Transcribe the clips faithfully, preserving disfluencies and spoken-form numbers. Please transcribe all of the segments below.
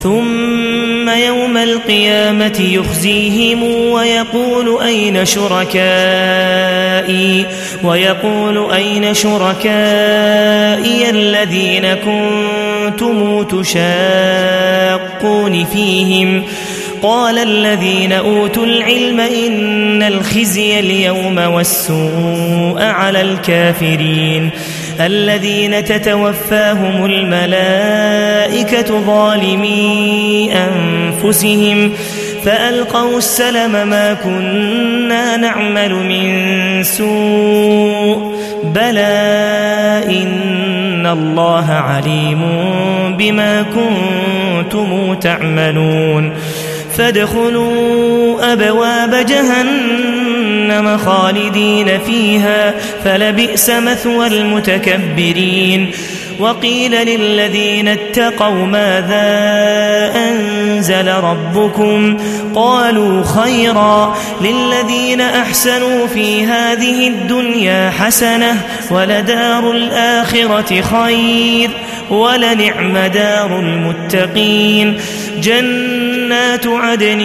ثم يوم القيامة يخزيهم ويقول أين شركائي ويقول أين شركائي الذين كنتم تشاقون فيهم قال الذين أوتوا العلم إن الخزي اليوم والسوء على الكافرين الذين تتوفاهم الملائكة ظالمي أنفسهم فألقوا السلم ما كنا نعمل من سوء بلى إن الله عليم بما كنتم تعملون فادخلوا أبواب جهنم خالدين فيها فلبئس مثوى المتكبرين وقيل للذين اتقوا ماذا أنزل ربكم قالوا خيرا للذين أحسنوا في هذه الدنيا حسنة ولدار الآخرة خير ولنعم دار المتقين جنات عدن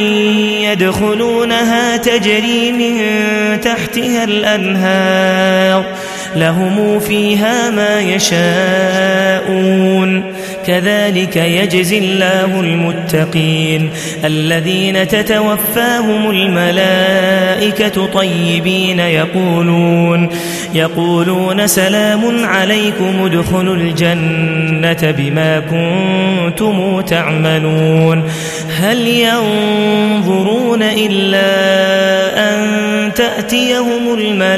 يدخلونها تجري من تحتها الأنهار لهم فيها ما يشاءون كذلك يجزي الله المتقين الذين تتوفاهم الملائكة طيبين يقولون يقولون سلام عليكم ادخلوا الجنة بما كنتم تعملون هل ينظرون إلا أن تأتيهم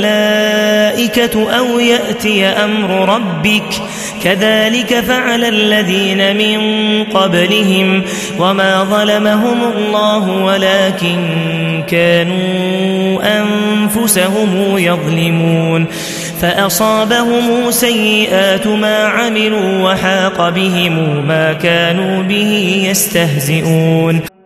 الملائكة أو يأتي أمر ربك كذلك فعل الذين من قبلهم وما ظلمهم الله ولكن كانوا أنفسهم يظلمون فأصابهم سيئات ما عملوا وحاق بهم ما كانوا به يستهزئون